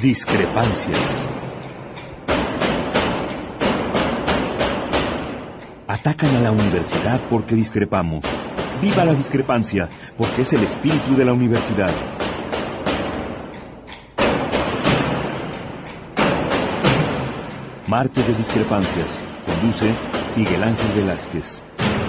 Discrepancias. Atacan a la universidad porque discrepamos. ¡Viva la discrepancia! Porque es el espíritu de la universidad. Martes de Discrepancias. Conduce Miguel Ángel Velázquez.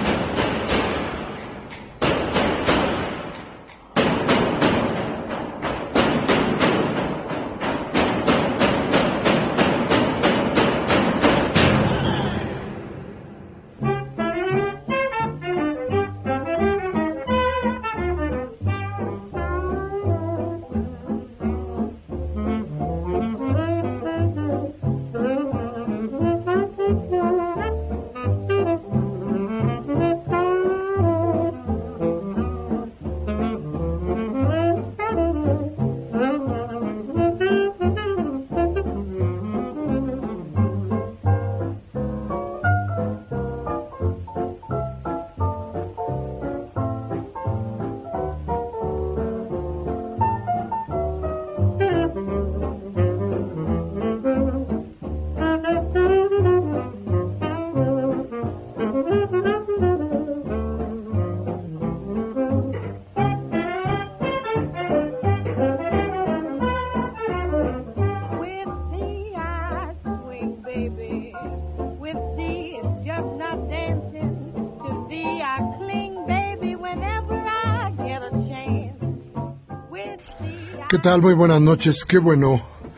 ¿Qué tal? Muy buenas noches. Qué bueno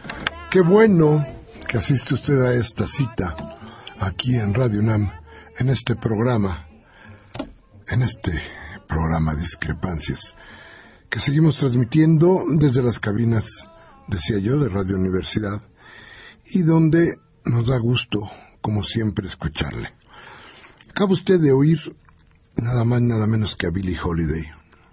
que asiste usted a esta cita aquí en Radio UNAM, en este programa Discrepancias, que seguimos transmitiendo desde las cabinas, decía yo, de Radio Universidad, y donde nos da gusto, como siempre, escucharle. Acaba usted de oír nada más, nada menos que a Billie Holiday,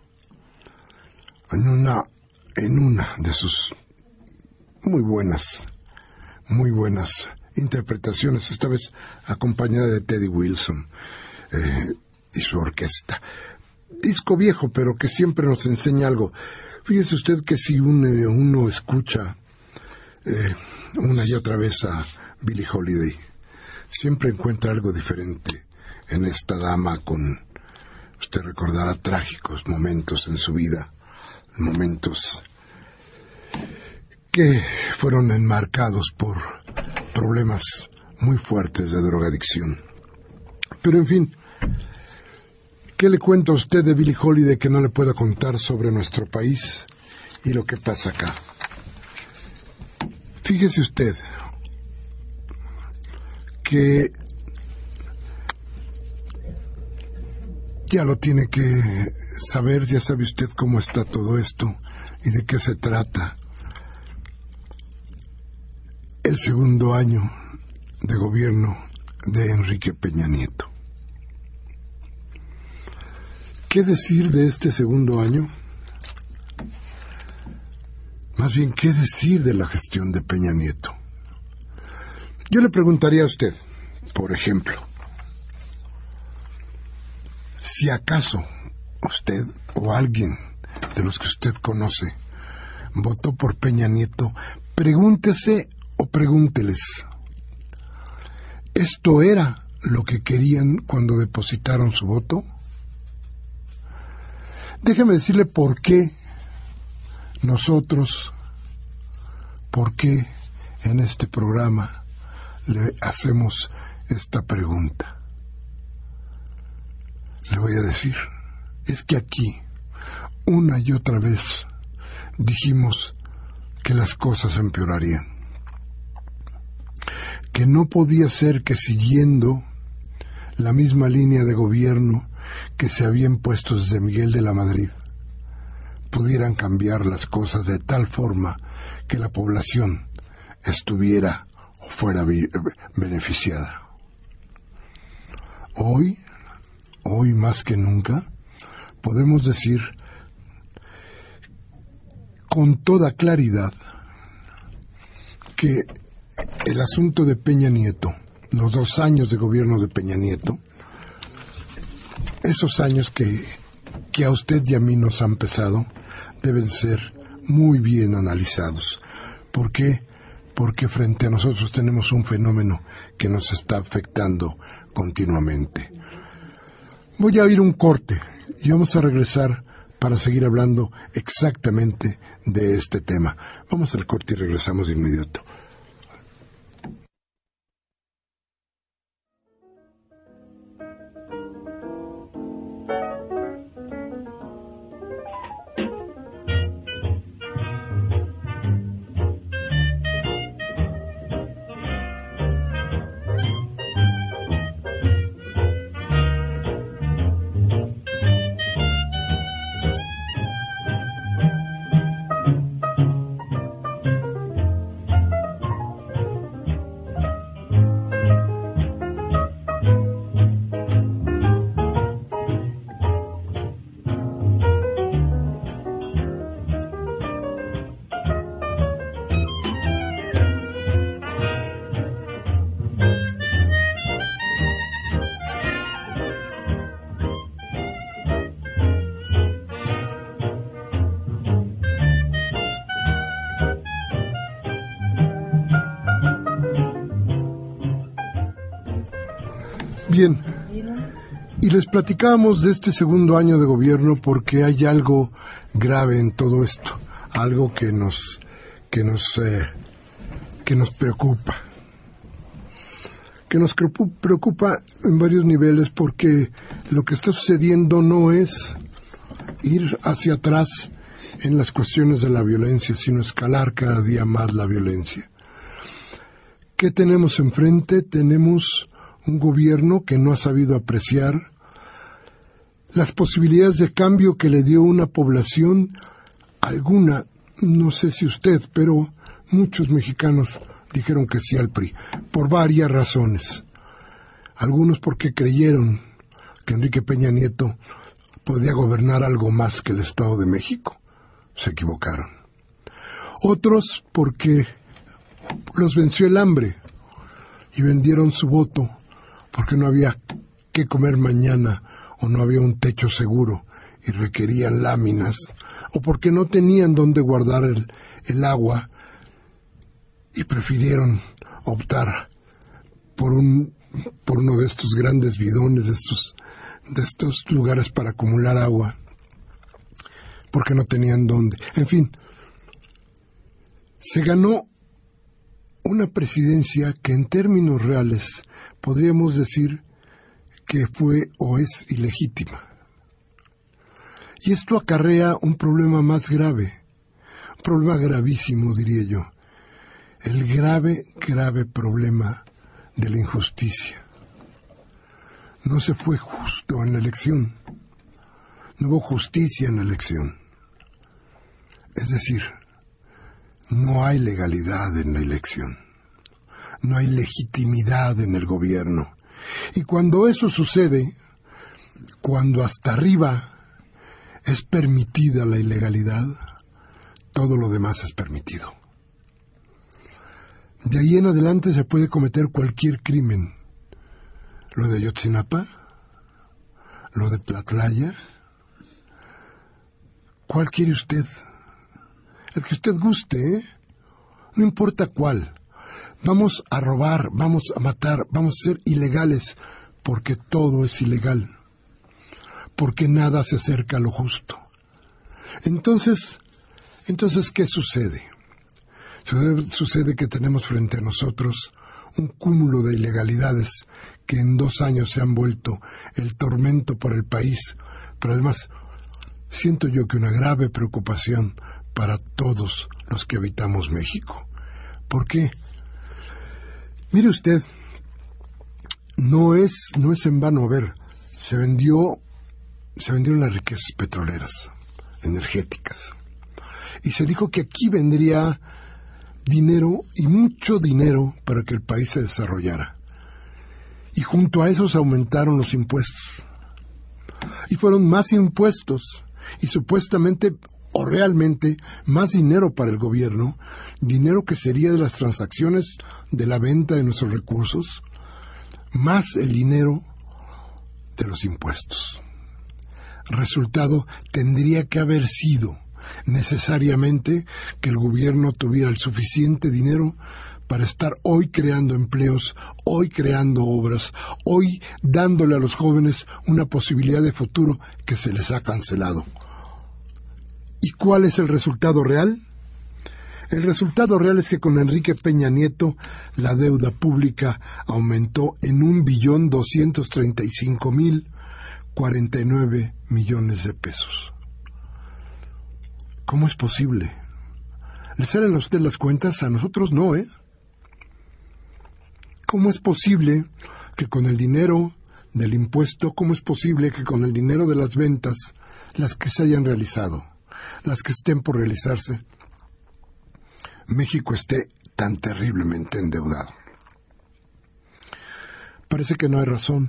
en una de sus muy buenas interpretaciones, esta vez acompañada de Teddy Wilson y su orquesta. Disco viejo, pero que siempre nos enseña algo. Fíjese usted que si uno escucha una y otra vez a Billie Holiday, siempre encuentra algo diferente en esta dama, con, usted recordará, trágicos momentos en su vida, momentos que fueron enmarcados por problemas muy fuertes de drogadicción. Pero en fin, ¿qué le cuenta a usted de Billie Holiday que no le pueda contar sobre nuestro país y lo que pasa acá? Fíjese usted que ya lo tiene que saber, ya sabe usted cómo está todo esto y de qué se trata. El segundo año de gobierno de Enrique Peña Nieto. ¿Qué decir de este segundo año? Más bien, ¿qué decir de la gestión de Peña Nieto? Yo le preguntaría a usted, por ejemplo, si acaso usted o alguien de los que usted conoce votó por Peña Nieto, pregúntese o pregúnteles, ¿esto era lo que querían cuando depositaron su voto? Déjeme decirle por qué en este programa le hacemos esta pregunta. Le voy a decir, es que aquí, una y otra vez, dijimos que las cosas empeorarían, que no podía ser que siguiendo la misma línea de gobierno que se habían puesto desde Miguel de la Madrid, pudieran cambiar las cosas de tal forma que la población estuviera o fuera beneficiada. Hoy más que nunca, podemos decir con toda claridad que el asunto de Peña Nieto, los 2 años de gobierno de Peña Nieto, esos años que a usted y a mí nos han pesado, deben ser muy bien analizados, ¿Por qué? Porque frente a nosotros tenemos un fenómeno que nos está afectando continuamente. Voy a ir un corte y vamos a regresar para seguir hablando exactamente de este tema. Vamos al corte y regresamos de inmediato. Bien, y les platicábamos de este segundo año de gobierno porque hay algo grave en todo esto, algo que nos preocupa. Que nos preocupa en varios niveles porque lo que está sucediendo no es ir hacia atrás en las cuestiones de la violencia, sino escalar cada día más la violencia. ¿Qué tenemos enfrente? Tenemos un gobierno que no ha sabido apreciar las posibilidades de cambio que le dio una población, alguna, no sé si usted, pero muchos mexicanos dijeron que sí al PRI, por varias razones. Algunos porque creyeron que Enrique Peña Nieto podía gobernar algo más que el Estado de México. Se equivocaron. Otros porque los venció el hambre y vendieron su voto porque no había qué comer mañana o no había un techo seguro y requerían láminas, o porque no tenían dónde guardar el agua y prefirieron optar por uno de estos grandes bidones, de estos lugares para acumular agua, porque no tenían dónde. En fin, se ganó una presidencia que en términos reales podríamos decir que fue o es ilegítima. Y esto acarrea un problema más grave, un problema gravísimo, diría yo, el grave problema de la injusticia. No se fue justo en la elección, no hubo justicia en la elección. Es decir, no hay legalidad en la elección, no hay legitimidad en el gobierno. Y cuando eso sucede, cuando hasta arriba es permitida la ilegalidad, todo lo demás es permitido. De ahí en adelante se puede cometer cualquier crimen. Lo de Ayotzinapa, lo de Tlatlaya. ¿Cuál quiere usted? El que usted guste, ¿eh? No importa cuál. Vamos a robar, vamos a matar, vamos a ser ilegales, porque todo es ilegal, porque nada se acerca a lo justo. Entonces, ¿qué sucede? Sucede que tenemos frente a nosotros un cúmulo de ilegalidades que en 2 años se han vuelto el tormento para el país, pero además siento yo que una grave preocupación para todos los que habitamos México. ¿Por qué? Mire usted, no es en vano, a ver, se vendieron las riquezas petroleras, energéticas, y se dijo que aquí vendría dinero y mucho dinero para que el país se desarrollara. Y junto a eso se aumentaron los impuestos. Y fueron más impuestos y supuestamente o realmente más dinero para el gobierno, dinero que sería de las transacciones de la venta de nuestros recursos, más el dinero de los impuestos. Resultado tendría que haber sido necesariamente que el gobierno tuviera el suficiente dinero para estar hoy creando empleos, hoy creando obras, hoy dándole a los jóvenes una posibilidad de futuro que se les ha cancelado. ¿Y cuál es el resultado real? El resultado real es que con Enrique Peña Nieto la deuda pública aumentó en 1.235.049 millones de pesos. ¿Cómo es posible? ¿Le salen a usted las cuentas? A nosotros no, ¿eh? ¿Cómo es posible que con el dinero del impuesto, cómo es posible que con el dinero de las ventas, las que se hayan realizado, las que estén por realizarse, México esté tan terriblemente endeudado? Parece que no hay razón.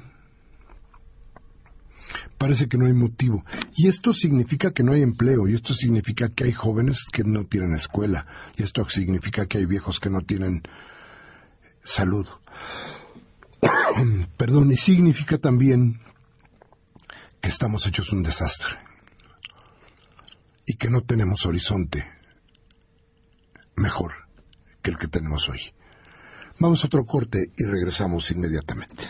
Parece que no hay motivo. Y esto significa que no hay empleo, y esto significa que hay jóvenes que no tienen escuela, y esto significa que hay viejos que no tienen salud. Perdón, y significa también que estamos hechos un desastre y que no tenemos horizonte mejor que el que tenemos hoy. Vamos a otro corte y regresamos inmediatamente.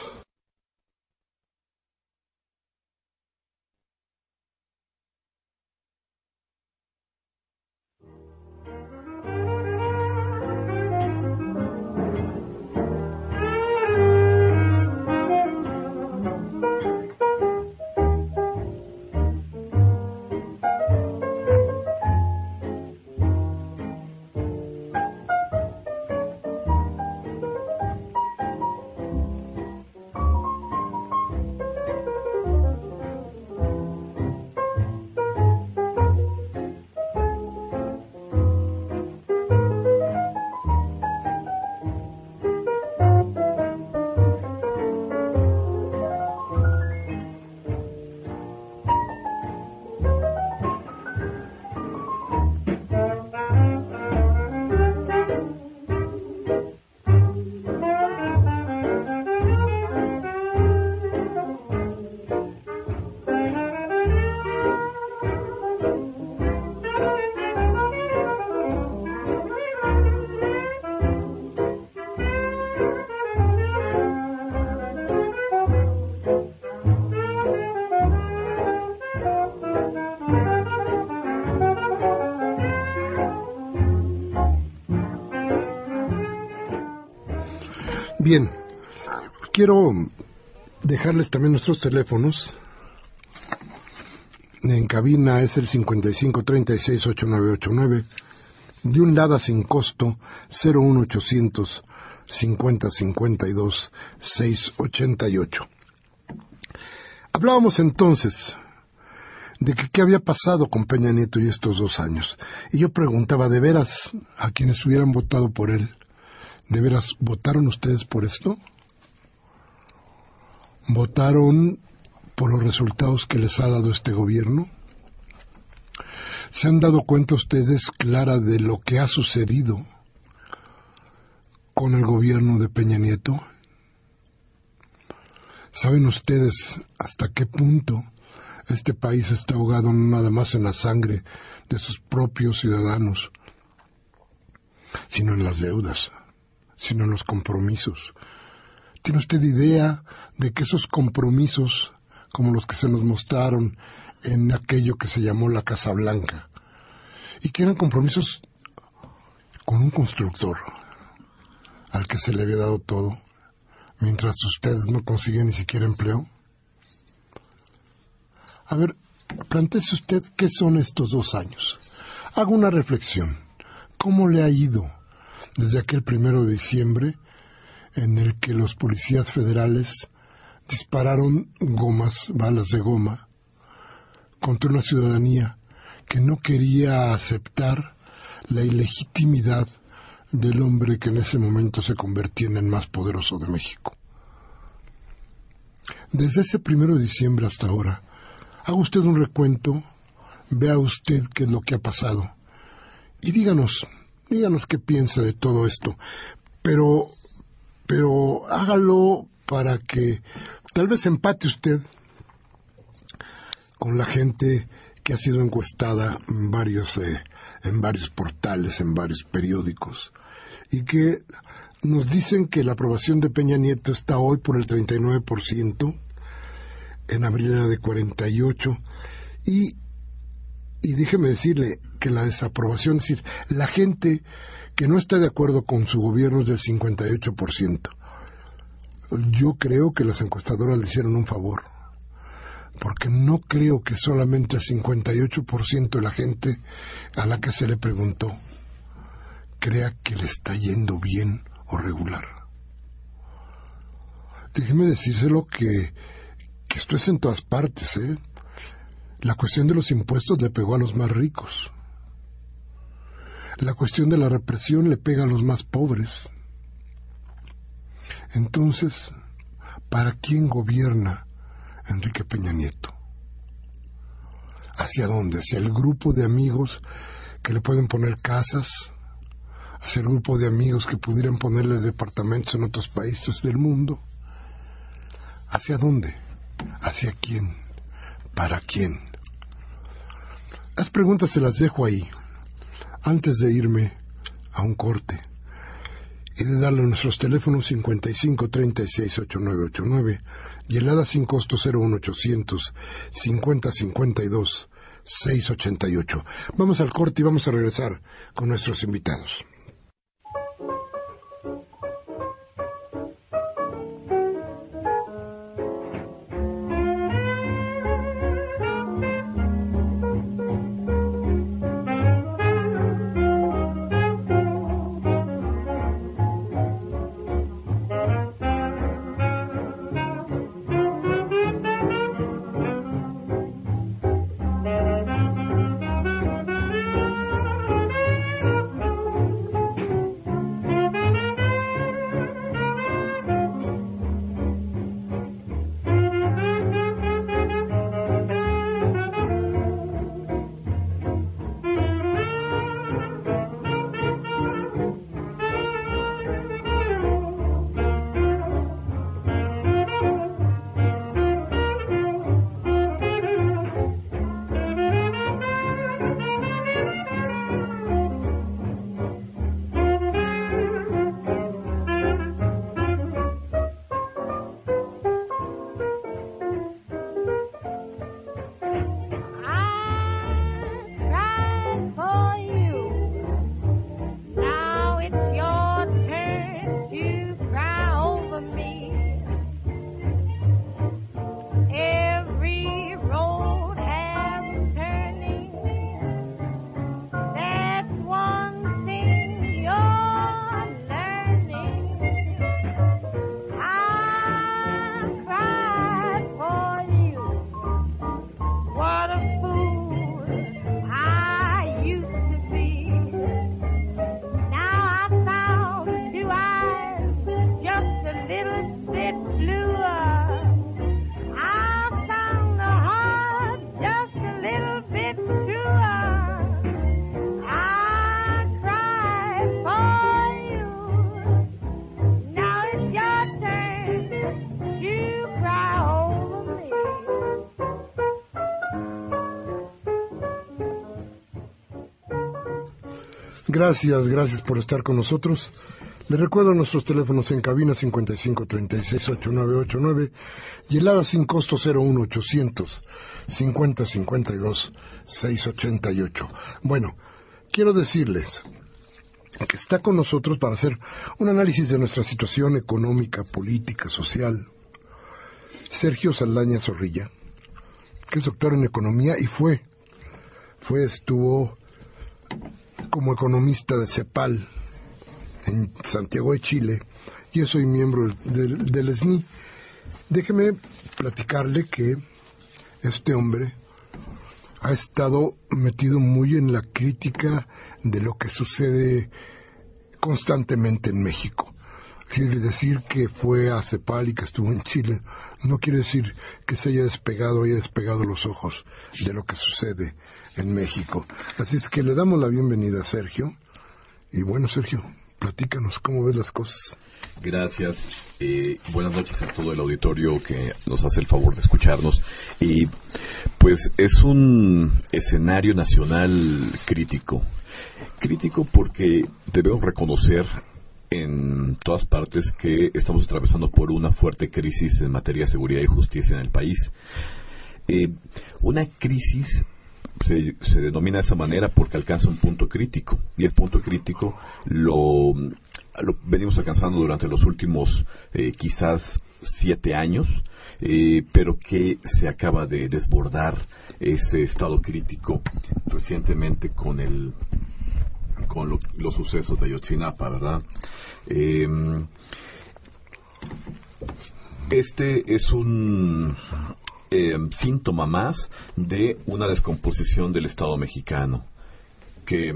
Bien, quiero dejarles también nuestros teléfonos. En cabina es el 5536-8989, de un LADA sin costo 01800 5052 688. Hablábamos entonces de que qué había pasado con Peña Nieto y estos 2 años. Y yo preguntaba, ¿de veras a quienes hubieran votado por él, de veras votaron ustedes por esto? ¿Votaron por los resultados que les ha dado este gobierno? ¿Se han dado cuenta ustedes, Clara, de lo que ha sucedido con el gobierno de Peña Nieto? ¿Saben ustedes hasta qué punto este país está ahogado no nada más en la sangre de sus propios ciudadanos, sino en las deudas, sino en los compromisos? ¿Tiene usted idea de que esos compromisos, como los que se nos mostraron en aquello que se llamó la Casa Blanca, y que eran compromisos con un constructor al que se le había dado todo, mientras usted no consigue ni siquiera empleo? A ver, plantéese usted qué son estos 2 años. Haga una reflexión. ¿Cómo le ha ido desde aquel 1 de diciembre en el que los policías federales dispararon balas de goma, contra una ciudadanía que no quería aceptar la ilegitimidad del hombre que en ese momento se convertía en el más poderoso de México? Desde ese 1 de diciembre hasta ahora, haga usted un recuento, vea usted qué es lo que ha pasado y díganos qué piensa de todo esto, pero hágalo para que tal vez empate usted con la gente que ha sido encuestada en varios portales, en varios periódicos, y que nos dicen que la aprobación de Peña Nieto está hoy por el 39%, en abril era de 48%, y déjeme decirle que la desaprobación, es decir, la gente que no está de acuerdo con su gobierno es del 58%. Yo creo que las encuestadoras le hicieron un favor, porque no creo que solamente el 58% de la gente a la que se le preguntó crea que le está yendo bien o regular. Déjeme decírselo que esto es en todas partes, ¿eh? La cuestión de los impuestos le pegó a los más ricos. La cuestión de la represión le pega a los más pobres. Entonces, ¿para quién gobierna Enrique Peña Nieto? ¿Hacia dónde? ¿Hacia el grupo de amigos que le pueden poner casas? ¿Hacia el grupo de amigos que pudieran ponerles departamentos en otros países del mundo? ¿Hacia dónde? ¿Hacia quién? ¿Para quién? Las preguntas se las dejo ahí, antes de irme a un corte y de darle nuestros teléfonos 55368989 y el ADA sin costo 01800 5052 688. Vamos al corte y vamos a regresar con nuestros invitados. Gracias por estar con nosotros. Les recuerdo nuestros teléfonos en cabina 55368989 y el ADA sin costo 01800 5052 688. Bueno, quiero decirles que está con nosotros para hacer un análisis de nuestra situación económica, política, social, Sergio Saldaña Zorrilla, que es doctor en economía y estuvo como economista de CEPAL en Santiago de Chile. Yo soy miembro del SNI. Déjeme platicarle que este hombre ha estado metido muy en la crítica de lo que sucede constantemente en México. Quiere decir que fue a CEPAL y que estuvo en Chile no quiere decir que se haya despegado los ojos de lo que sucede en México. Así es que le damos la bienvenida a Sergio. Y bueno, Sergio, Platícanos, ¿cómo ves las cosas? Gracias. Buenas noches a todo el auditorio que nos hace el favor de escucharnos. Y pues es un escenario nacional crítico. Crítico porque debemos reconocer en todas partes que estamos atravesando por una fuerte crisis en materia de seguridad y justicia en el país. Una crisis se denomina de esa manera porque alcanza un punto crítico, y el punto crítico lo venimos alcanzando durante los últimos quizás 7 años, pero que se acaba de desbordar ese estado crítico recientemente con los sucesos de Ayotzinapa, ¿verdad? Este es un síntoma más de una descomposición del Estado mexicano, que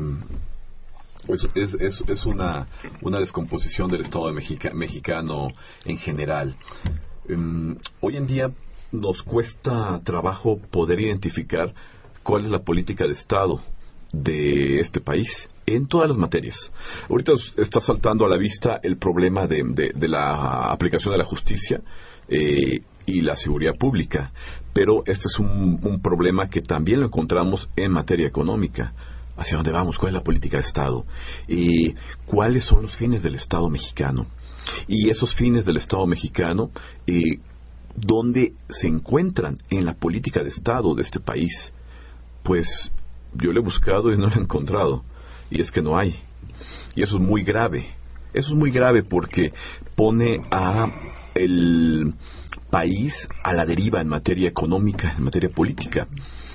es una descomposición del Estado mexicano en general. Hoy en día nos cuesta trabajo poder identificar cuál es la política de Estado de este país en todas las materias. Ahorita está saltando a la vista el problema de la aplicación de la justicia y la seguridad pública, pero este es un problema que también lo encontramos en materia económica. ¿Hacia dónde vamos? ¿Cuál es la política de Estado? ¿Cuáles son los fines del Estado mexicano? Y esos fines del Estado mexicano, ¿dónde se encuentran en la política de Estado de este país? Pues yo lo he buscado y no lo he encontrado, y es que no hay. Y eso es muy grave. Eso es muy grave porque pone a el país a la deriva en materia económica, en materia política.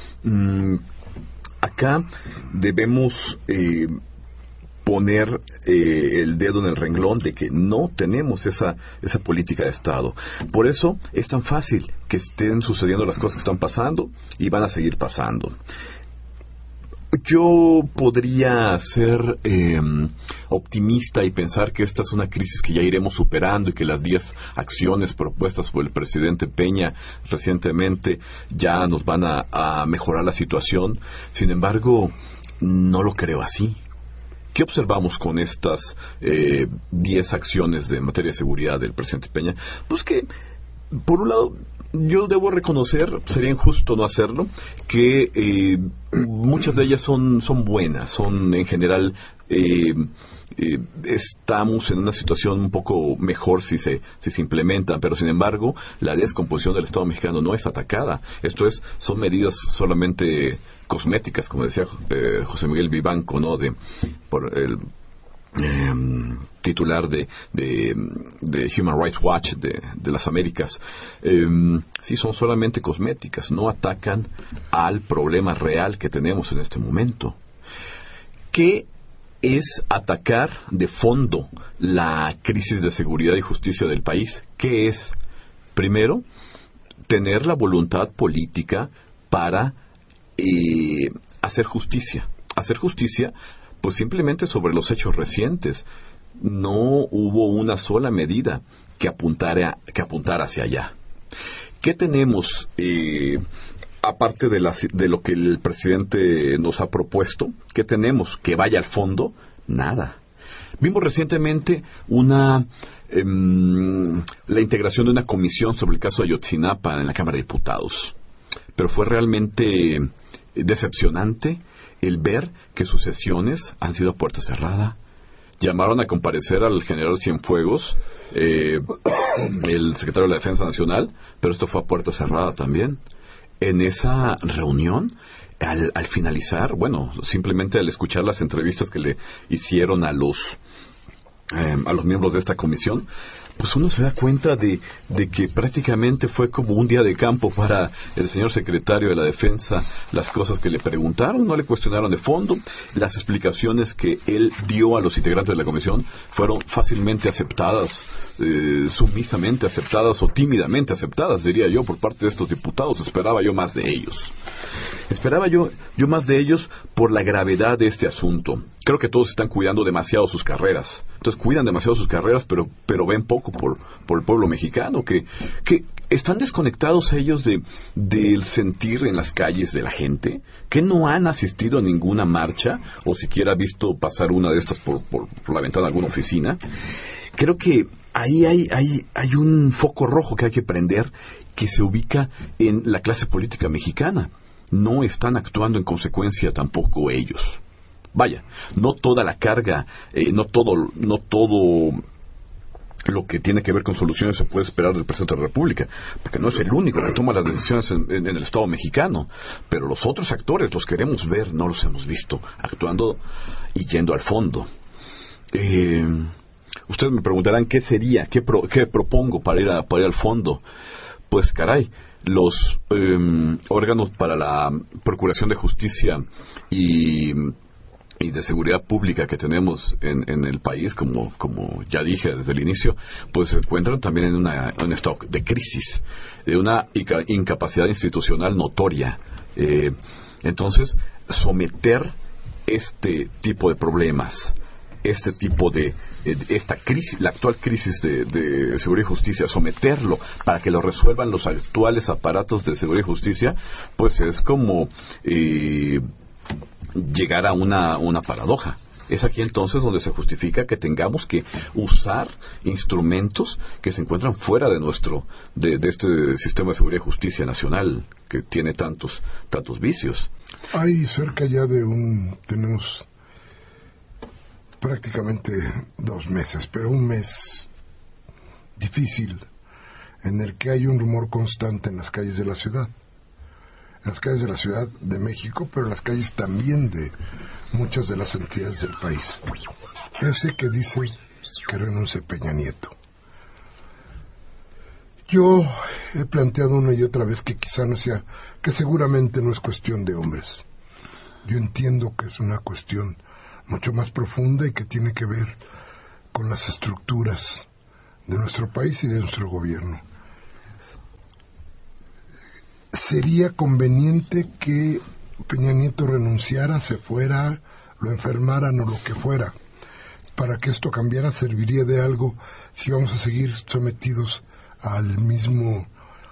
Acá debemos poner el dedo en el renglón de que no tenemos esa política de Estado. Por eso es tan fácil que estén sucediendo las cosas que están pasando y van a seguir pasando. Yo podría ser optimista y pensar que esta es una crisis que ya iremos superando y que las 10 acciones propuestas por el presidente Peña recientemente ya nos van a mejorar la situación. Sin embargo, no lo creo así. ¿Qué observamos con estas 10 acciones de materia de seguridad del presidente Peña? Pues que, por un lado, yo debo reconocer, sería injusto no hacerlo, que muchas de ellas son buenas, son en general, estamos en una situación un poco mejor si se implementan, pero sin embargo la descomposición del Estado mexicano no es atacada. Son medidas solamente cosméticas, como decía José Miguel Vivanco, ¿no? Por el titular de Human Rights Watch de las Américas. Sí, son solamente cosméticas, no atacan al problema real que tenemos en este momento. ¿Qué es atacar de fondo la crisis de seguridad y justicia del país? ¿Qué es? Primero, tener la voluntad política para hacer justicia. Hacer justicia, pues simplemente sobre los hechos recientes. No hubo una sola medida que apuntara hacia allá. ¿Qué tenemos, aparte de lo que el presidente nos ha propuesto? ¿Qué tenemos que vaya al fondo? Nada. Vimos recientemente la integración de una comisión sobre el caso de Ayotzinapa en la Cámara de Diputados. Pero fue realmente decepcionante el ver que sus sesiones han sido a puerta cerrada. Llamaron a comparecer al general Cienfuegos, el secretario de la Defensa Nacional, pero esto fue a puerta cerrada también. En esa reunión, al finalizar, simplemente al escuchar las entrevistas que le hicieron a los miembros de esta comisión, pues uno se da cuenta de que prácticamente fue como un día de campo para el señor secretario de la Defensa. Las cosas que le preguntaron no le cuestionaron de fondo. Las explicaciones que él dio a los integrantes de la comisión fueron fácilmente aceptadas, sumisamente aceptadas o tímidamente aceptadas, diría yo, por parte de estos diputados. Esperaba yo más de ellos. Esperaba yo más de ellos por la gravedad de este asunto. Creo que todos están cuidando demasiado sus carreras. Entonces cuidan demasiado sus carreras, pero ven poco por el pueblo mexicano, que ¿están desconectados ellos del sentir en las calles de la gente? ¿Que no han asistido a ninguna marcha o siquiera visto pasar una de estas por la ventana de alguna oficina? Creo que ahí hay un foco rojo que hay que prender, que se ubica en la clase política mexicana. No están actuando en consecuencia tampoco ellos. Vaya, no toda la carga, no todo lo que tiene que ver con soluciones se puede esperar del presidente de la República, porque no es el único que toma las decisiones en el Estado mexicano, pero los otros actores los queremos ver, no los hemos visto actuando y yendo al fondo. Ustedes me preguntarán qué sería, qué propongo para ir al fondo. Pues caray, los órganos para la Procuración de Justicia y de seguridad pública que tenemos en el país, como ya dije desde el inicio, pues se encuentran también en un estado de crisis, de una incapacidad institucional notoria. Entonces, someter este tipo de problemas, esta crisis, la actual crisis de seguridad y justicia, someterlo para que lo resuelvan los actuales aparatos de seguridad y justicia, pues es como llegar a una paradoja. Es aquí entonces donde se justifica que tengamos que usar instrumentos que se encuentran fuera de este sistema de seguridad y justicia nacional que tiene tantos vicios. Hay cerca ya tenemos prácticamente 2 meses, pero un mes difícil en el que hay un rumor constante en las calles de la ciudad. En las calles de la Ciudad de México, pero en las calles también de muchas de las entidades del país. Ese que dice que renuncie Peña Nieto. Yo he planteado una y otra vez que quizá no sea, que seguramente no es cuestión de hombres. Yo entiendo que es una cuestión mucho más profunda y que tiene que ver con las estructuras de nuestro país y de nuestro gobierno. ¿Sería conveniente que Peña Nieto renunciara, se fuera, lo enfermaran o lo que fuera? Para que esto cambiara, ¿serviría de algo si vamos a seguir sometidos a la misma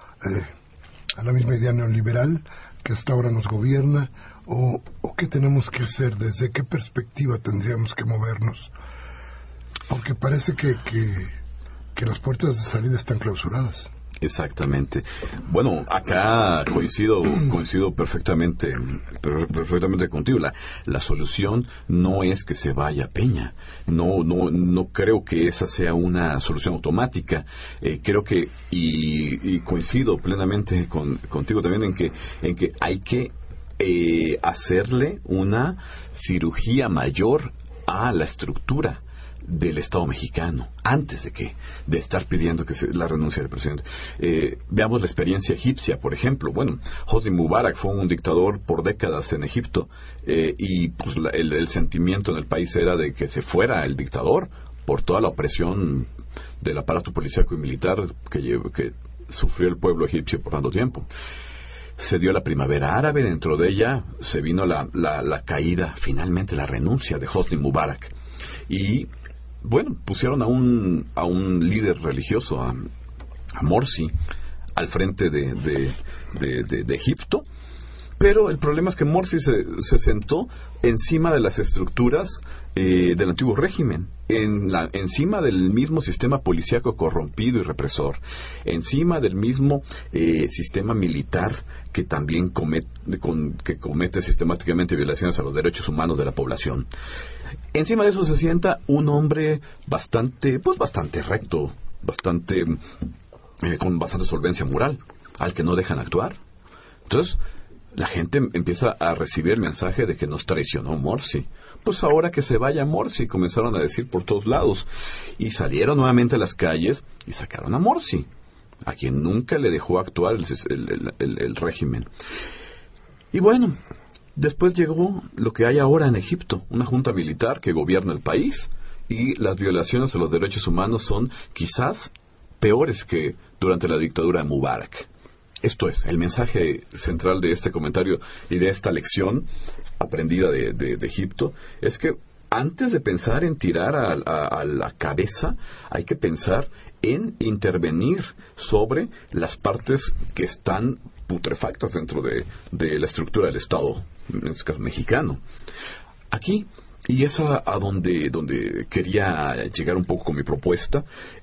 idea neoliberal que hasta ahora nos gobierna? ¿O qué tenemos que hacer? ¿Desde qué perspectiva tendríamos que movernos? Porque parece que las puertas de salida están clausuradas. Exactamente. Bueno, acá coincido perfectamente contigo. La solución no es que se vaya Peña. No creo que esa sea una solución automática. Creo que y coincido plenamente contigo también en que hay que hacerle una cirugía mayor a la estructura del Estado mexicano, antes de estar pidiendo la renuncia del presidente. Veamos la experiencia egipcia, por ejemplo. Bueno, Hosni Mubarak fue un dictador por décadas en Egipto, y pues el sentimiento en el país era de que se fuera el dictador por toda la opresión del aparato policíaco y militar que sufrió el pueblo egipcio por tanto tiempo. Se dio la primavera árabe, dentro de ella se vino la caída, finalmente la renuncia de Hosni Mubarak. Y bueno, pusieron a un líder religioso, a Morsi, al frente de Egipto, pero el problema es que Morsi se sentó encima de las estructuras del antiguo régimen, encima del mismo sistema policíaco corrompido y represor, encima del mismo sistema militar que también comete sistemáticamente violaciones a los derechos humanos de la población. Encima de eso se sienta un hombre bastante recto, con bastante solvencia moral, al que no dejan actuar. Entonces, la gente empieza a recibir el mensaje de que nos traicionó Morsi. Pues ahora que se vaya Morsi, comenzaron a decir por todos lados. Y salieron nuevamente a las calles y sacaron a Morsi, a quien nunca le dejó actuar el régimen. Y bueno, después llegó lo que hay ahora en Egipto, una junta militar que gobierna el país, y las violaciones a los derechos humanos son quizás peores que durante la dictadura de Mubarak. Esto es, el mensaje central de este comentario y de esta lección aprendida de Egipto, es que antes de pensar en tirar a la cabeza, hay que pensar en intervenir sobre las partes que están putrefactas dentro de la estructura del Estado, en este caso mexicano. Aquí, y es a donde quería llegar un poco con mi propuesta,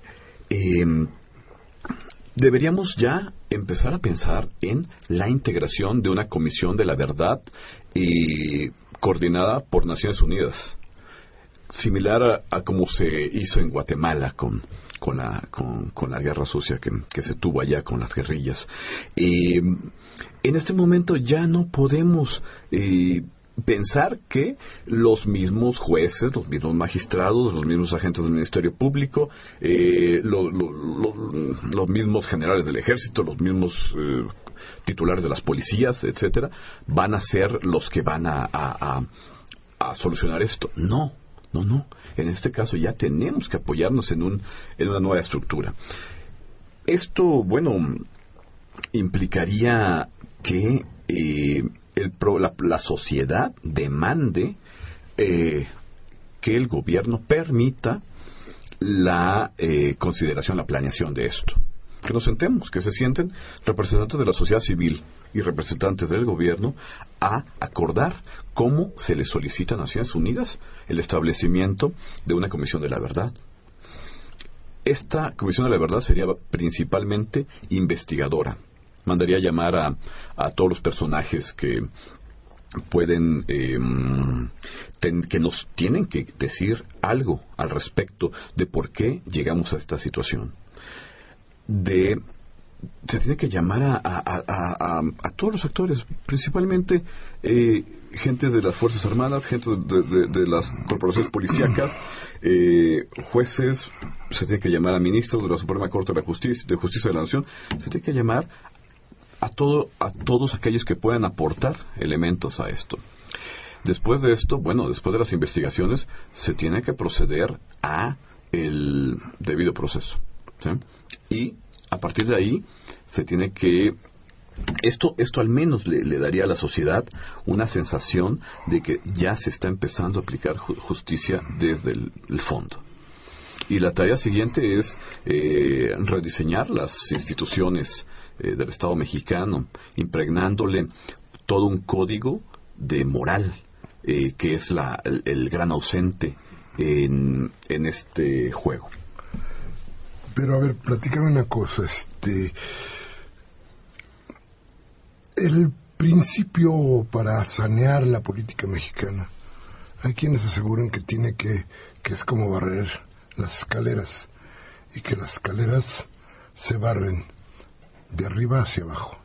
deberíamos ya empezar a pensar en la integración de una comisión de la verdad coordinada por Naciones Unidas, similar a como se hizo en Guatemala con la guerra sucia que se tuvo allá con las guerrillas. En este momento ya no podemos pensar que los mismos jueces, los mismos magistrados, los mismos agentes del Ministerio Público, los mismos generales del Ejército, los mismos titulares de las policías, etcétera, van a ser los que van a solucionar esto. No. En este caso ya tenemos que apoyarnos en una nueva estructura. Esto, implicaría que la sociedad demande que el gobierno permita la consideración, la planeación de esto. Que nos sentemos, que se sienten representantes de la sociedad civil y representantes del gobierno a acordar cómo se le solicita a Naciones Unidas el establecimiento de una comisión de la verdad. Esta comisión de la verdad sería principalmente investigadora. Mandaría llamar a todos los personajes que pueden que nos tienen que decir algo al respecto de por qué llegamos a esta situación. Se tiene que llamar a todos los actores, principalmente gente de las Fuerzas Armadas, gente de las corporaciones policíacas, jueces, se tiene que llamar a ministros de la Suprema Corte de Justicia de la Nación, se tiene que llamar a todos aquellos que puedan aportar elementos a esto. Después de esto, después de las investigaciones, se tiene que proceder a el debido proceso, ¿sí? Y a partir de ahí se tiene que esto al menos le daría a la sociedad una sensación de que ya se está empezando a aplicar justicia desde el fondo. Y la tarea siguiente es rediseñar las instituciones del Estado mexicano, impregnándole todo un código de moral que es el gran ausente en este juego. Pero a ver, platícame una cosa, el principio para sanear la política mexicana, hay quienes aseguran que que es como barrer las escaleras, y que las escaleras se barren de arriba hacia abajo.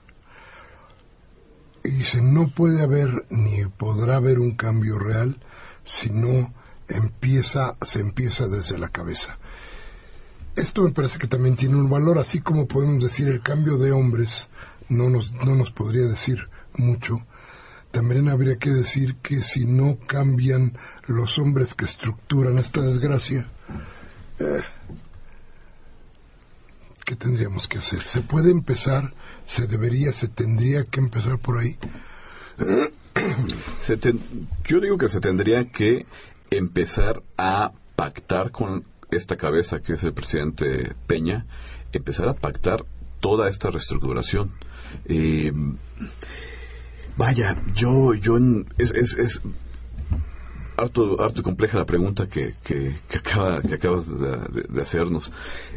Y dicen, no puede haber ni podrá haber un cambio real si no se empieza desde la cabeza. Esto me parece que también tiene un valor, así como podemos decir el cambio de hombres no nos podría decir mucho. También habría que decir que si no cambian los hombres que estructuran esta desgracia, ¿qué tendríamos que hacer? ¿Se puede empezar? ¿Se tendría que empezar por ahí? Yo digo que se tendría que empezar a pactar con esta cabeza que es el presidente Peña, empezar a pactar toda esta reestructuración. Es harto compleja la pregunta que acabas de hacernos,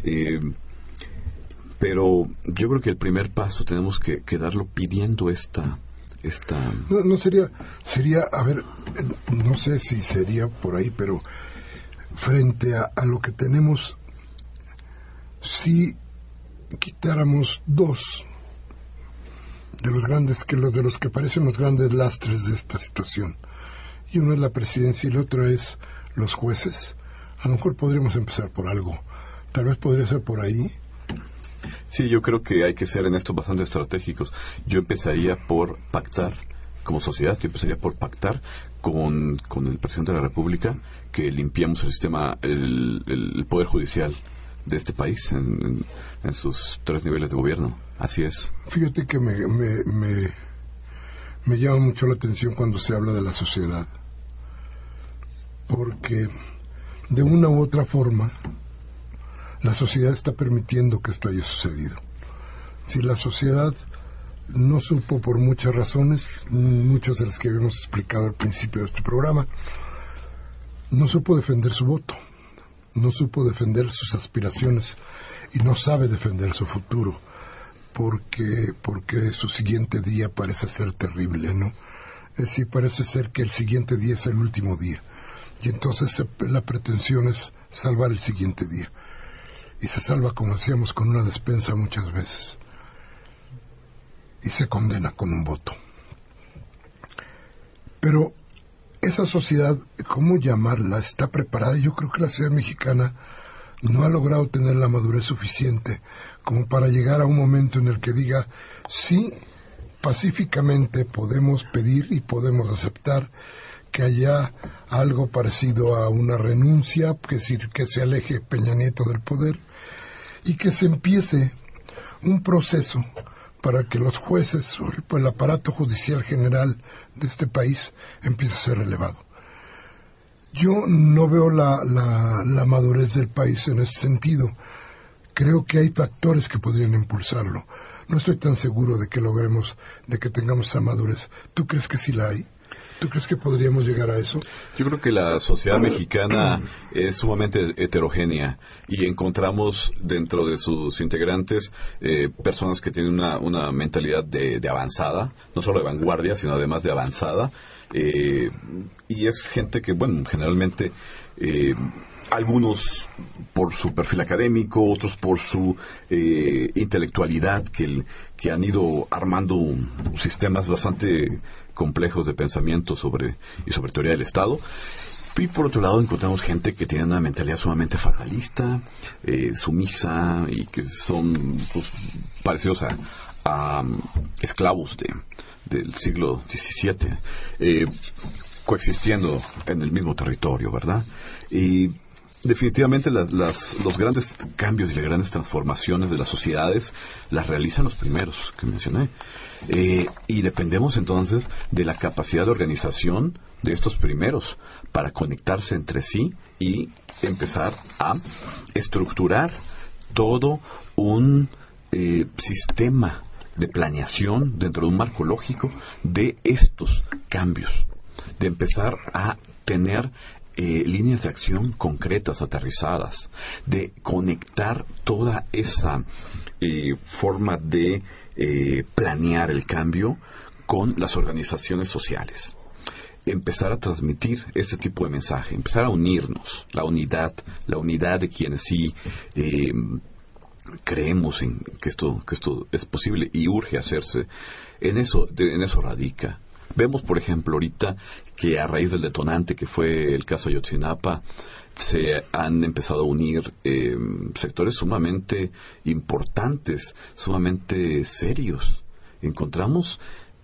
pero yo creo que el primer paso tenemos que darlo pidiendo esta no sería a ver, no sé si sería por ahí, pero frente a lo que tenemos, si quitáramos dos de los que parecen los grandes lastres de esta situación, y uno es la presidencia y el otro es los jueces, a lo mejor podríamos empezar por algo. Tal vez podría ser por ahí. Sí, yo creo que hay que ser en esto bastante estratégicos. Yo empezaría por pactar como sociedad, yo empezaría por pactar con el presidente de la República que limpiamos el sistema, el poder judicial de este país en sus 3 niveles de gobierno. Así es. Fíjate que me llama mucho la atención cuando se habla de la sociedad. porque de una u otra forma la sociedad está permitiendo que esto haya sucedido. Si la sociedad no supo, por muchas razones, muchas de las que habíamos explicado al principio de este programa, no supo defender su voto, no supo defender sus aspiraciones y no sabe defender su futuro, porque su siguiente día parece ser terrible, ¿no? Es decir, parece ser que el siguiente día es el último día, y entonces la pretensión es salvar el siguiente día, y se salva, como decíamos, con una despensa muchas veces, y se condena con un voto. Pero esa sociedad, ¿cómo llamarla?, está preparada. Yo creo que la sociedad mexicana no ha logrado tener la madurez suficiente como para llegar a un momento en el que diga, sí, pacíficamente podemos pedir y podemos aceptar que haya algo parecido a una renuncia, es decir, que se aleje Peña Nieto del poder y que se empiece un proceso para que los jueces o el aparato judicial general de este país empiece a ser relevado. Yo no veo la madurez del país en ese sentido. Creo que hay factores que podrían impulsarlo. No estoy tan seguro de que logremos, de que tengamos esa madurez. ¿Tú crees que sí la hay? ¿Tú crees que podríamos llegar a eso? Yo creo que la sociedad mexicana es sumamente heterogénea y encontramos dentro de sus integrantes personas que tienen una mentalidad de avanzada, no solo de vanguardia, sino además de avanzada. Y es gente que, bueno, generalmente algunos por su perfil académico, otros por su intelectualidad, que han ido armando sistemas bastante complejos de pensamiento sobre teoría del Estado. Y por otro lado encontramos gente que tiene una mentalidad sumamente fatalista, sumisa, y que son, pues, parecidos a esclavos del siglo XVII, coexistiendo en el mismo territorio, ¿verdad? Y definitivamente los grandes cambios y las grandes transformaciones de las sociedades las realizan los primeros que mencioné. Y dependemos entonces de la capacidad de organización de estos primeros para conectarse entre sí y empezar a estructurar todo un sistema de planeación dentro de un marco lógico de estos cambios, de empezar a tener líneas de acción concretas, aterrizadas, de conectar toda esa forma de planear el cambio con las organizaciones sociales. Empezar a transmitir este tipo de mensaje, empezar a unirnos, la unidad de quienes sí creemos en que esto es posible y urge hacerse. En eso radica. Vemos, por ejemplo, ahorita que a raíz del detonante que fue el caso Ayotzinapa, se han empezado a unir sectores sumamente importantes, sumamente serios. Encontramos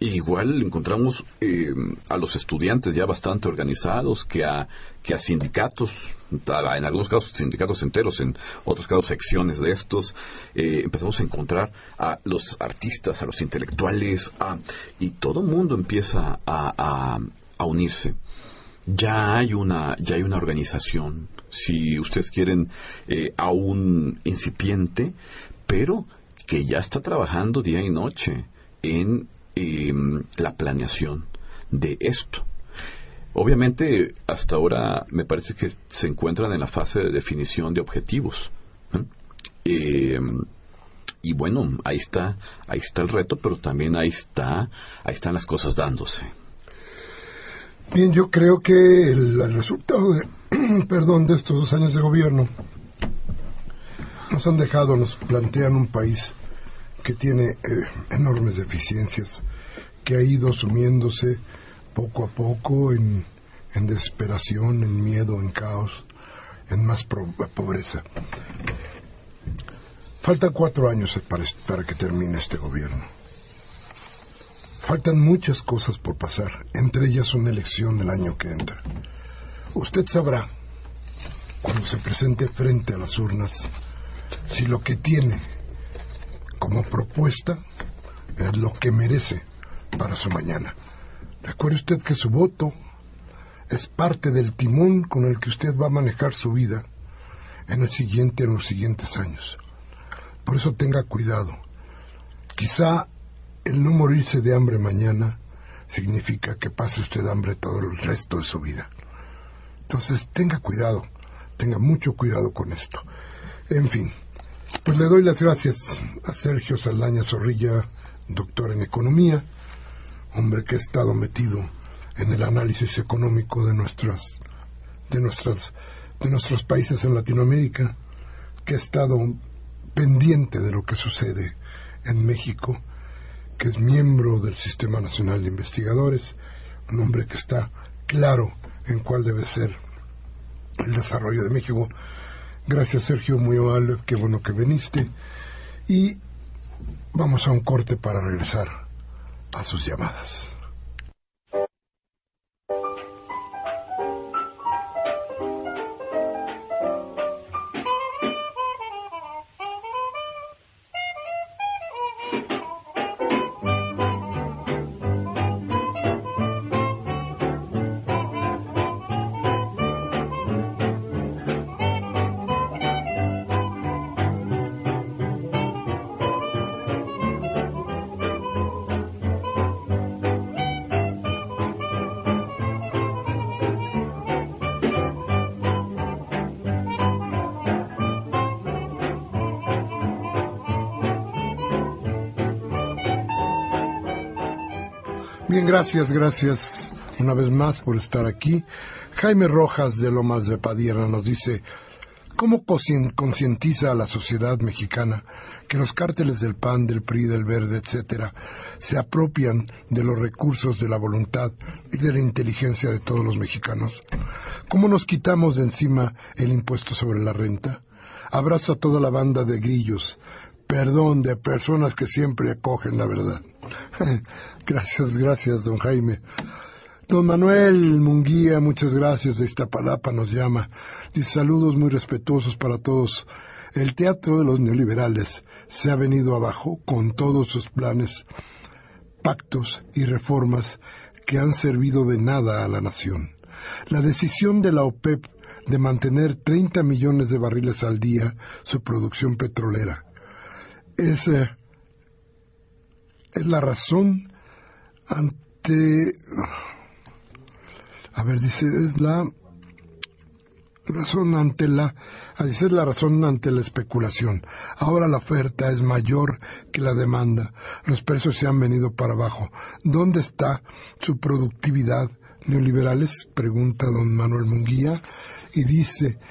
a los estudiantes ya bastante organizados, que a sindicatos, en algunos casos sindicatos enteros, en otros casos secciones de estos. Empezamos a encontrar a los artistas, a los intelectuales, y todo el mundo empieza a unirse. Ya hay una organización, si ustedes quieren, aún incipiente, pero que ya está trabajando día y noche en la planeación de esto. Obviamente, hasta ahora me parece que se encuentran en la fase de definición de objetivos. Y bueno, ahí está el reto, pero también ahí están las cosas dándose. Bien, yo creo que el resultado de estos 2 años de gobierno nos plantean un país que tiene enormes deficiencias, que ha ido sumiéndose poco a poco en desesperación, en miedo, en caos, en más pobreza. Faltan 4 años para que termine este gobierno. Faltan muchas cosas por pasar, entre ellas una elección el año que entra. Usted sabrá, cuando se presente frente a las urnas, si lo que tiene como propuesta es lo que merece para su mañana. Recuerde usted que su voto es parte del timón con el que usted va a manejar su vida en los siguientes años. Por eso tenga cuidado. Quizá el no morirse de hambre mañana significa que pase usted hambre todo el resto de su vida. Entonces tenga cuidado, tenga mucho cuidado con esto. En fin, pues le doy las gracias a Sergio Saldaña Zorrilla, doctor en economía, hombre que ha estado metido en el análisis económico de nuestros países en Latinoamérica, que ha estado pendiente de lo que sucede en México, que es miembro del Sistema Nacional de Investigadores, un hombre que está claro en cuál debe ser el desarrollo de México. Gracias, Sergio, muy amable, qué bueno que viniste. Y vamos a un corte para regresar a sus llamadas. Bien, gracias una vez más por estar aquí. Jaime Rojas de Lomas de Padierna nos dice: ¿cómo concientiza a la sociedad mexicana que los cárteles del PAN, del PRI, del Verde, etcétera, se apropian de los recursos de la voluntad y de la inteligencia de todos los mexicanos? ¿Cómo nos quitamos de encima el impuesto sobre la renta? Abrazo a toda la banda de grillos, perdón, de personas que siempre acogen la verdad. Gracias, don Jaime. Don Manuel Munguía, muchas gracias, de Iztapalapa nos llama. Dice: saludos muy respetuosos para todos. El teatro de los neoliberales se ha venido abajo con todos sus planes, pactos y reformas que han servido de nada a la nación. La decisión de la OPEP de mantener 30 millones de barriles al día su producción petrolera es la razón ante... es la razón ante la especulación. Ahora la oferta es mayor que la demanda. Los precios se han venido para abajo. ¿Dónde está su productividad, neoliberales? Pregunta don Manuel Munguía. Y dice: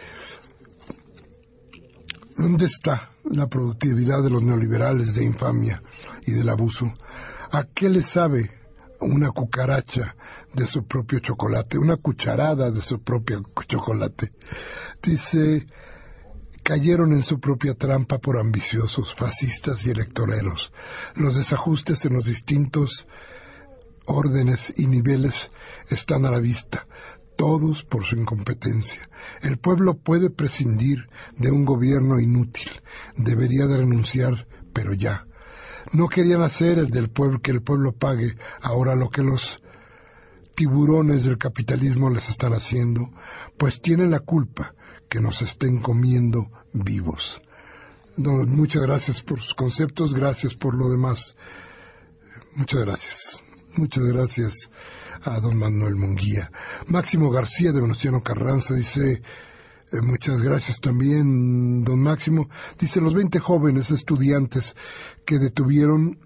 ¿dónde está la productividad de los neoliberales de infamia y del abuso? ¿A qué le sabe una cucaracha de su propio chocolate, una cucharada de su propio chocolate? Dice: cayeron en su propia trampa por ambiciosos, fascistas y electoreros. Los desajustes en los distintos órdenes y niveles están a la vista, todos por su incompetencia. El pueblo puede prescindir de un gobierno inútil, debería de renunciar, pero ya. No querían hacer que el pueblo pague ahora lo que los tiburones del capitalismo les están haciendo, pues tienen la culpa que nos estén comiendo vivos. No, muchas gracias por sus conceptos, gracias por lo demás. Muchas gracias. Muchas gracias a don Manuel Munguía. Máximo García de Venustiano Carranza dice: muchas gracias también, don Máximo. Dice: los 20 jóvenes estudiantes que detuvieron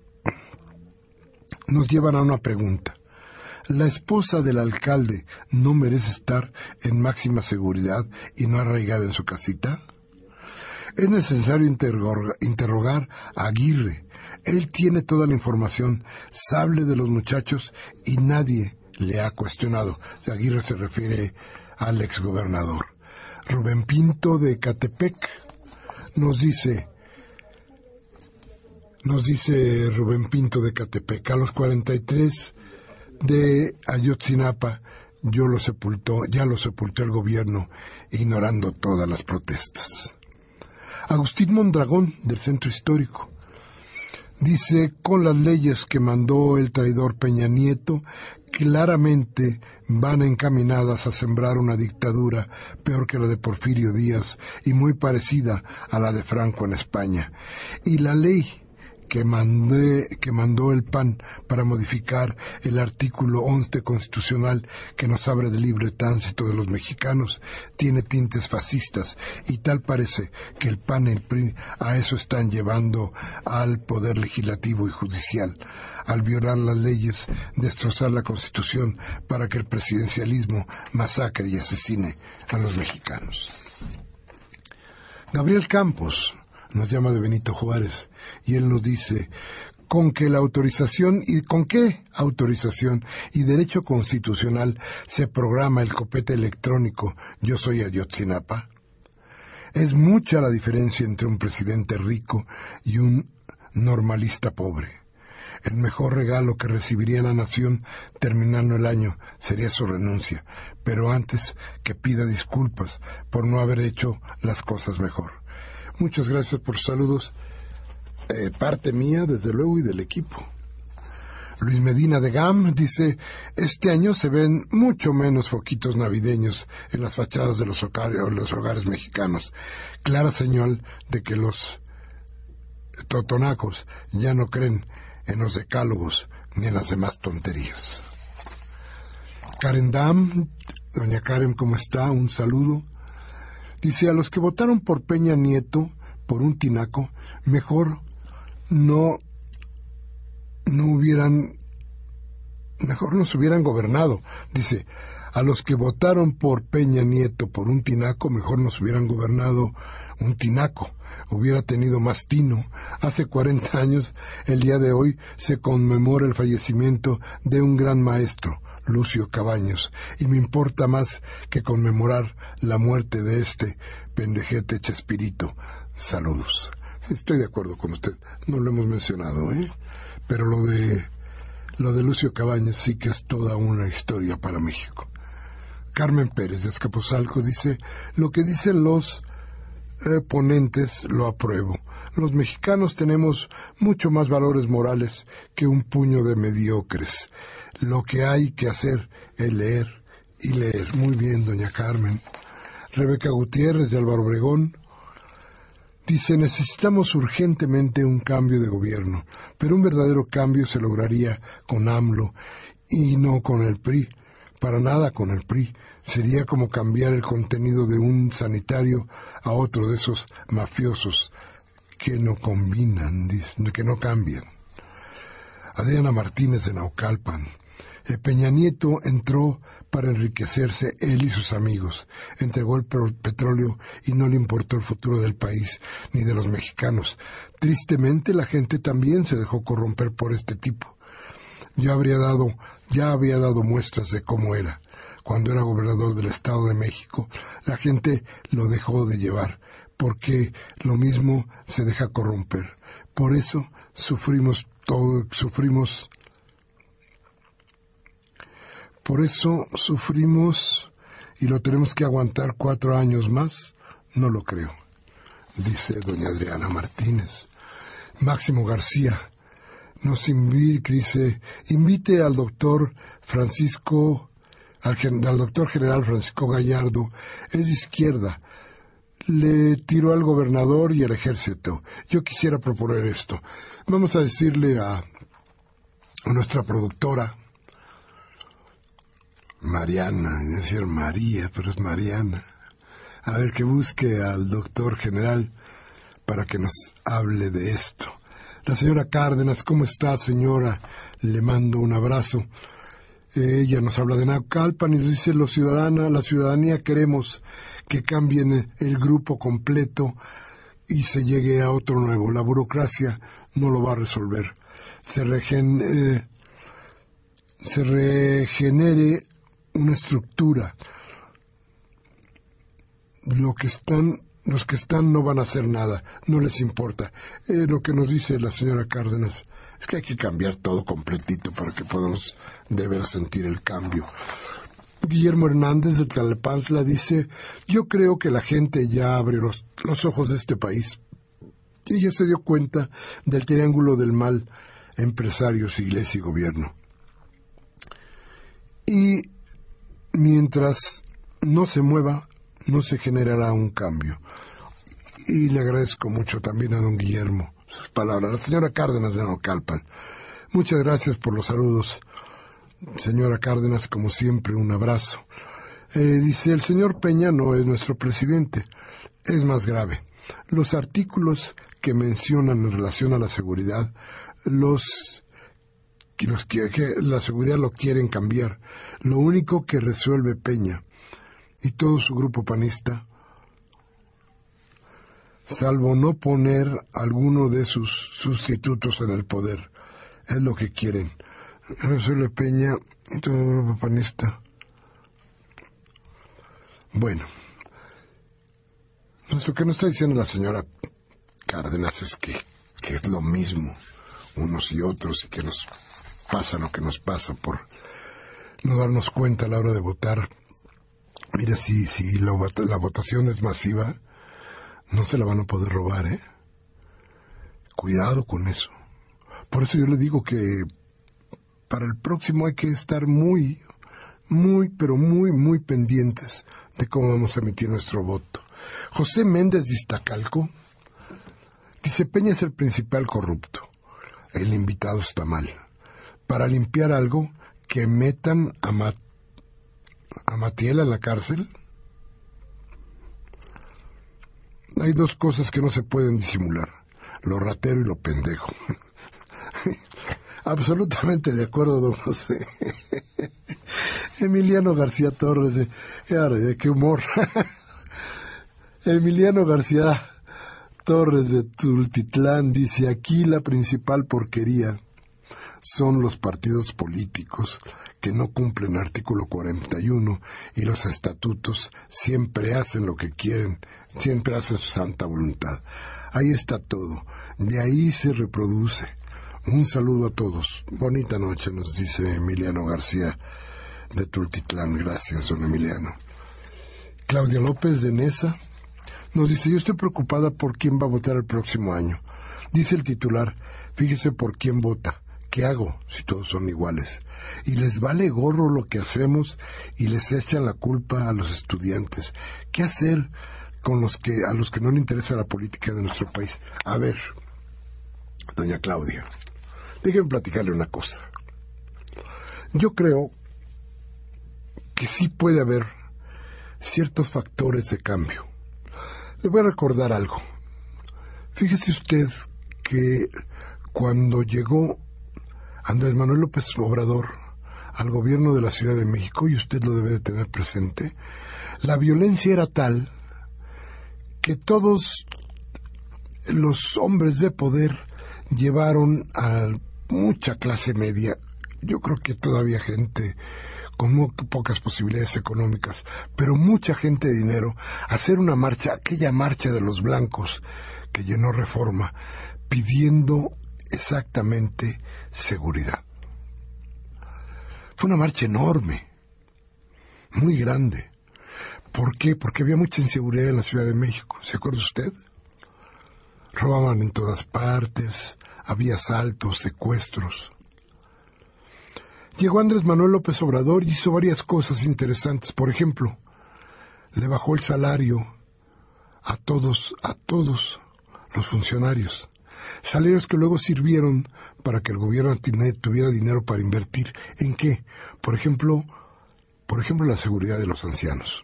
nos llevan a una pregunta. ¿La esposa del alcalde no merece estar en máxima seguridad y no arraigada en su casita? Es necesario interrogar a Aguirre. Él tiene toda la información, sabe de los muchachos y nadie le ha cuestionado. Aguirre se refiere al exgobernador. Rubén Pinto de Ecatepec nos dice Rubén Pinto de Ecatepec: a los 43 de Ayotzinapa ya lo sepultó el gobierno, ignorando todas las protestas. Agustín Mondragón del Centro Histórico Dice, con las leyes que mandó el traidor Peña Nieto, claramente van encaminadas a sembrar una dictadura peor que la de Porfirio Díaz y muy parecida a la de Franco en España. Y la ley que mandó el PAN para modificar el artículo 11 constitucional que nos abre de libre tránsito de los mexicanos tiene tintes fascistas, y tal parece que el PAN y el PRI a eso están llevando al poder legislativo y judicial, al violar las leyes, destrozar la Constitución para que el presidencialismo masacre y asesine a los mexicanos. Gabriel Campos nos llama de Benito Juárez y él nos dice, ¿con qué autorización y derecho constitucional se programa el copete electrónico Yo Soy Ayotzinapa? Es mucha la diferencia entre un presidente rico y un normalista pobre. El mejor regalo que recibiría la nación terminando el año sería su renuncia, pero antes que pida disculpas por no haber hecho las cosas mejor. Muchas gracias por sus saludos, parte mía, desde luego, y del equipo. Luis Medina de GAM dice, este año se ven mucho menos foquitos navideños en las fachadas de los hogares mexicanos. Clara señal de que los totonacos ya no creen en los decálogos ni en las demás tonterías. Karen Dam, doña Karen, ¿cómo está? Un saludo. Dice, a los que votaron por Peña Nieto, por un tinaco, mejor no nos hubieran gobernado. Dice, a los que votaron por Peña Nieto, por un tinaco, mejor nos hubieran gobernado un tinaco. Hubiera tenido más tino. Hace 40 años, el día de hoy, se conmemora el fallecimiento de un gran maestro, Lucio Cabaños, y me importa más que conmemorar la muerte de este pendejete Chespirito. Saludos. Estoy de acuerdo con usted, no lo hemos mencionado, pero lo de Lucio Cabañas sí que es toda una historia para México. Carmen Pérez de Azcapotzalco dice, lo que dicen los ponentes lo apruebo. Los mexicanos tenemos mucho más valores morales que un puño de mediocres. Lo que hay que hacer es leer y leer. Muy bien, doña Carmen. Rebeca Gutiérrez de Álvaro Obregón dice, necesitamos urgentemente un cambio de gobierno, pero un verdadero cambio se lograría con AMLO y no con el PRI. Para nada con el PRI. Sería como cambiar el contenido de un sanitario a otro de esos mafiosos que no combinan, que no cambian. Adriana Martínez de Naucalpan. Peña Nieto entró para enriquecerse él y sus amigos. Entregó el petróleo y no le importó el futuro del país ni de los mexicanos. Tristemente la gente también se dejó corromper por este tipo. Ya había dado muestras de cómo era. Cuando era gobernador del Estado de México, la gente lo dejó de llevar, porque lo mismo se deja corromper. Por eso sufrimos, y lo tenemos que aguantar 4 años más. No lo creo, dice doña Adriana Martínez. Máximo García nos invite al doctor general Francisco Gallardo, es de izquierda, le tiró al gobernador y al ejército. Yo quisiera proponer esto. Vamos a decirle a nuestra productora, Mariana, es decir María, pero es Mariana, a ver que busque al doctor general para que nos hable de esto. La señora Cárdenas, ¿cómo está, señora? Le mando un abrazo. Ella nos habla de Naucalpan y nos dice, la ciudadanía queremos que cambien el grupo completo y se llegue a otro nuevo. La burocracia no lo va a resolver. Se regenere una estructura. Los que están no van a hacer nada, no les importa. Lo que nos dice la señora Cárdenas es que hay que cambiar todo completito para que podamos de veras sentir el cambio. Guillermo Hernández de Tlalnepantla dice, yo creo que la gente ya abre los ojos de este país Y ya se dio cuenta del triángulo del mal: empresarios, iglesia y gobierno. Y mientras no se mueva, no se generará un cambio. Y le agradezco mucho también a don Guillermo sus palabras. La señora Cárdenas de Naucalpan, muchas gracias por los saludos. Señora Cárdenas, como siempre, un abrazo. Dice, el señor Peña no es nuestro presidente. Es más grave. Los artículos que mencionan en relación a la seguridad, que la seguridad lo quieren cambiar. Lo único que resuelve Peña y todo su grupo panista, salvo no poner alguno de sus sustitutos en el poder, es lo que quieren. Resuelve Peña y todo el grupo panista. Bueno, lo que nos está diciendo la señora Cárdenas es que es lo mismo unos y otros, y que nos pasa lo que nos pasa por no darnos cuenta a la hora de votar. Mira, si la votación es masiva, no se la van a poder robar, ¿eh? Cuidado con eso. Por eso yo le digo que para el próximo hay que estar muy, pero muy pendientes de cómo vamos a emitir nuestro voto. José Méndez de Iztacalco dice, Peña es el principal corrupto. El invitado está mal. Para limpiar algo, que metan a Matiel en la cárcel. Hay dos cosas que no se pueden disimular: lo ratero y lo pendejo. Absolutamente de acuerdo, don José. Emiliano García Torres, qué humor. Emiliano García Torres de Tultitlán dice, aquí la principal porquería son los partidos políticos que no cumplen artículo 41 y los estatutos, siempre hacen lo que quieren, siempre hacen su santa voluntad. Ahí está todo, de ahí se reproduce. Un saludo a todos. Bonita noche, nos dice Emiliano García de Tultitlán. Gracias, don Emiliano. Claudia López de Nesa nos dice, yo estoy preocupada por quién va a votar el próximo año. Dice el titular, fíjese por quién vota. ¿Qué hago si todos son iguales? Y les vale gorro lo que hacemos y les echan la culpa a los estudiantes. ¿Qué hacer con a los que no les interesa la política de nuestro país? A ver, doña Claudia, déjenme platicarle una cosa. Yo creo que sí puede haber ciertos factores de cambio. Le voy a recordar algo. Fíjese usted que cuando llegó Andrés Manuel López Obrador al gobierno de la Ciudad de México, y usted lo debe de tener presente, la violencia era tal que todos los hombres de poder llevaron a mucha clase media, yo creo que todavía gente con muy pocas posibilidades económicas, pero mucha gente de dinero, a hacer una marcha, aquella marcha de los blancos que llenó Reforma, pidiendo exactamente seguridad. Fue una marcha enorme, muy grande. ¿Por qué? Porque había mucha inseguridad en la Ciudad de México. ¿Se acuerda usted? Robaban en todas partes, había asaltos, secuestros. Llegó Andrés Manuel López Obrador y hizo varias cosas interesantes. Por ejemplo, le bajó el salario a todos los funcionarios. Salarios que luego sirvieron para que el gobierno tuviera dinero para invertir. ¿En qué? Por ejemplo, la seguridad de los ancianos.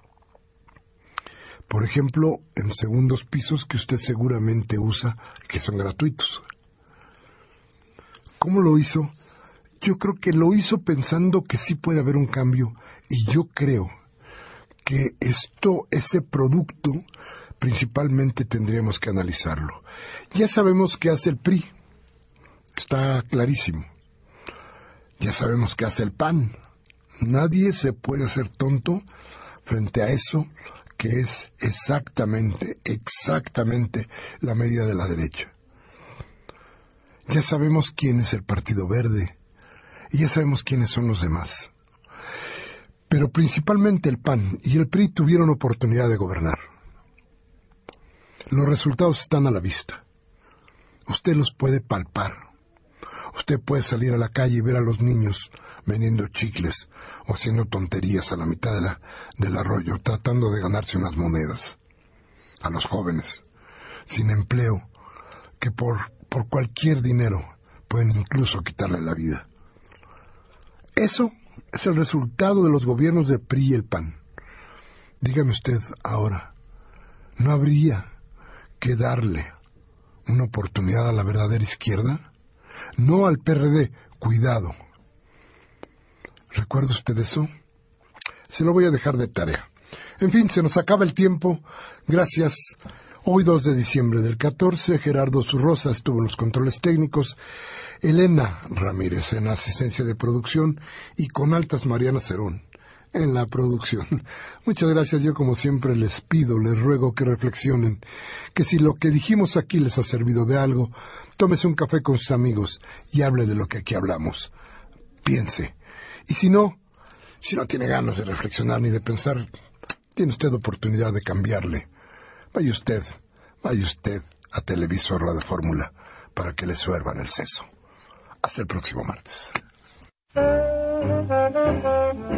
Por ejemplo, en segundos pisos que usted seguramente usa, que son gratuitos. ¿Cómo lo hizo? Yo creo que lo hizo pensando que sí puede haber un cambio, y yo creo que ese producto, principalmente tendríamos que analizarlo. Ya sabemos qué hace el PRI, está clarísimo. Ya sabemos qué hace el PAN. Nadie se puede hacer tonto frente a eso, que es exactamente la medida de la derecha. Ya sabemos quién es el Partido Verde, y ya sabemos quiénes son los demás. Pero principalmente el PAN y el PRI tuvieron oportunidad de gobernar. Los resultados están a la vista. Usted los puede palpar. Usted puede salir a la calle y ver a los niños vendiendo chicles o haciendo tonterías a la mitad del arroyo, tratando de ganarse unas monedas. A los jóvenes, sin empleo, que por cualquier dinero pueden incluso quitarle la vida. Eso es el resultado de los gobiernos de PRI y el PAN. Dígame usted ahora, ¿no habría que darle una oportunidad a la verdadera izquierda? No al PRD, cuidado. ¿Recuerda usted eso? Se lo voy a dejar de tarea. En fin, se nos acaba el tiempo. Gracias. Hoy 2 de diciembre del 14, Gerardo Zurrosa estuvo en los controles técnicos, Elena Ramírez en asistencia de producción y con altas Mariana Cerón en la producción. Muchas gracias. Yo, como siempre, les pido, les ruego que reflexionen, que si lo que dijimos aquí les ha servido de algo, tómese un café con sus amigos y hable de lo que aquí hablamos. Piense. Y si no tiene ganas de reflexionar ni de pensar, tiene usted oportunidad de cambiarle. Vaya usted a Televisor Radio Fórmula para que le suervan el seso. Hasta el próximo martes.